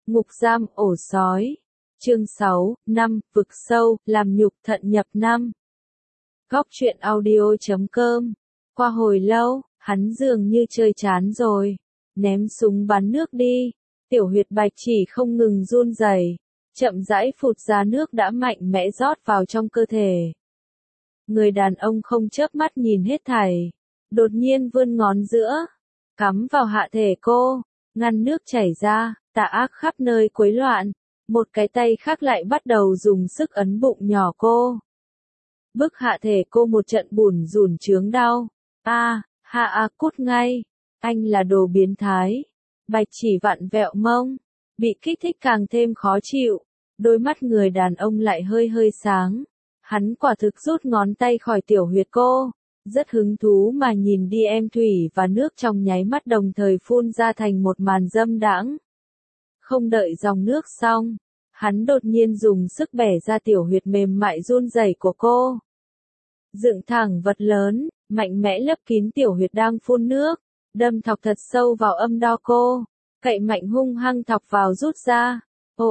Ngục giam ổ sói. Chương 6, năm, vực sâu, làm nhục thận nhập năm. Góc truyện audio.com. Qua hồi lâu, hắn dường như chơi chán rồi. Ném súng bắn nước đi. Tiểu huyệt bạch chỉ không ngừng run rẩy, chậm rãi phụt ra nước đã mạnh mẽ rót vào trong cơ thể. Người đàn ông không chớp mắt nhìn hết thảy. Đột nhiên vươn ngón giữa, cắm vào hạ thể cô, ngăn nước chảy ra, tà ác khắp nơi quấy loạn. Một cái tay khác lại bắt đầu dùng sức ấn bụng nhỏ cô. Bức hạ thể cô một trận bủn rủn chướng đau. Cút ngay. Anh là đồ biến thái. Bạch chỉ vặn vẹo mông. Bị kích thích càng thêm khó chịu. Đôi mắt người đàn ông lại hơi hơi sáng. Hắn quả thực rút ngón tay khỏi tiểu huyệt cô. Rất hứng thú mà nhìn đi em thủy và nước trong nháy mắt đồng thời phun ra thành một màn dâm đãng. Không đợi dòng nước xong, hắn đột nhiên dùng sức bẻ ra tiểu huyệt mềm mại run rẩy của cô. Dựng thẳng vật lớn, mạnh mẽ lấp kín tiểu huyệt đang phun nước, đâm thọc thật sâu vào âm đo cô, cậy mạnh hung hăng thọc vào rút ra.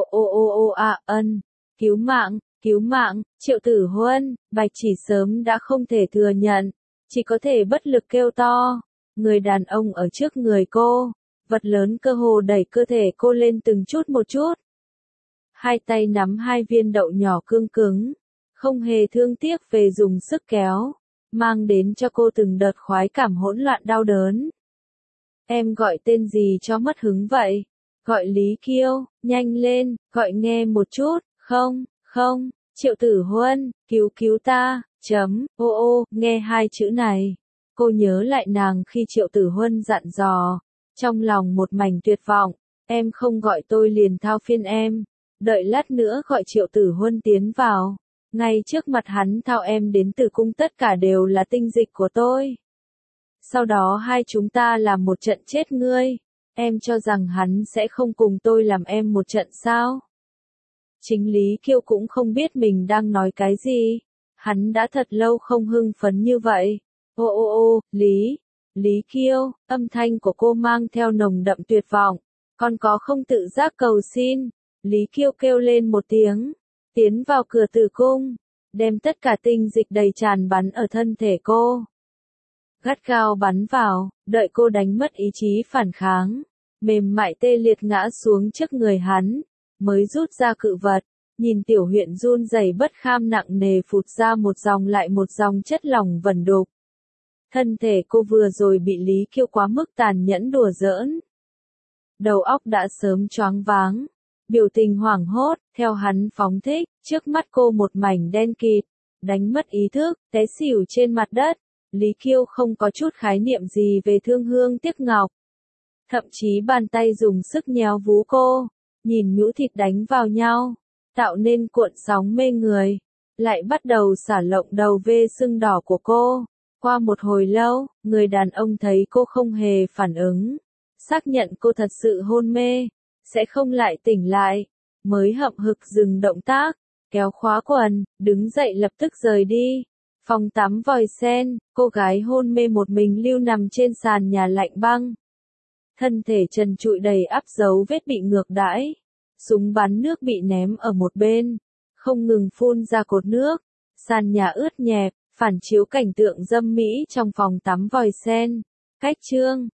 Cứu mạng, Triệu Tử Huân. Bạch chỉ sớm đã không thể thừa nhận, chỉ có thể bất lực kêu to. Người đàn ông ở trước người cô, vật lớn cơ hồ đẩy cơ thể cô lên từng chút một chút. Hai tay nắm hai viên đậu nhỏ cương cứng, không hề thương tiếc về dùng sức kéo, mang đến cho cô từng đợt khoái cảm hỗn loạn đau đớn. Em gọi tên gì cho mất hứng vậy? Gọi Lý Kiêu, nhanh lên, gọi nghe một chút. Không, Triệu Tử Huân, cứu ta. Nghe hai chữ này, cô nhớ lại nàng khi Triệu Tử Huân dặn dò, trong lòng một mảnh tuyệt vọng. Em không gọi tôi liền thao phiên em, đợi lát nữa gọi Triệu Tử Huân tiến vào, ngay trước mặt hắn thao em đến tử cung, tất cả đều là tinh dịch của tôi. Sau đó hai chúng ta làm một trận chết ngươi. Em cho rằng hắn sẽ không cùng tôi làm em một trận sao? Chính Lý Kiêu cũng không biết mình đang nói cái gì. Hắn đã thật lâu không hưng phấn như vậy. Lý Kiêu, âm thanh của cô mang theo nồng đậm tuyệt vọng. Còn có không tự giác cầu xin. Lý Kiêu kêu lên một tiếng, tiến vào cửa tử cung, đem tất cả tinh dịch đầy tràn bắn ở thân thể cô. Gắt gao bắn vào, đợi cô đánh mất ý chí phản kháng, mềm mại tê liệt ngã xuống trước người hắn, mới rút ra cự vật, nhìn tiểu huyệt run rẩy bất kham nặng nề phụt ra một dòng lại một dòng chất lỏng vẩn đục. Thân thể cô vừa rồi bị Lý Kiêu quá mức tàn nhẫn đùa giỡn. Đầu óc đã sớm choáng váng, biểu tình hoảng hốt, theo hắn phóng thích, trước mắt cô một mảnh đen kịt, đánh mất ý thức, té xỉu trên mặt đất. Lý Kiêu không có chút khái niệm gì về thương hương tiếc ngọc. Thậm chí bàn tay dùng sức nhéo vú cô, nhìn nhũ thịt đánh vào nhau, tạo nên cuộn sóng mê người. Lại bắt đầu xả lộng đầu vê sưng đỏ của cô. Qua một hồi lâu, người đàn ông thấy cô không hề phản ứng, xác nhận cô thật sự hôn mê, sẽ không lại tỉnh lại, mới hậm hực dừng động tác, kéo khóa quần, đứng dậy lập tức rời đi. Phòng tắm vòi sen, cô gái hôn mê một mình lưu nằm trên sàn nhà lạnh băng. Thân thể trần trụi đầy ắp dấu vết bị ngược đãi. Súng bắn nước bị ném ở một bên, không ngừng phun ra cột nước. Sàn nhà ướt nhẹp, phản chiếu cảnh tượng dâm mỹ trong phòng tắm vòi sen. Cách chương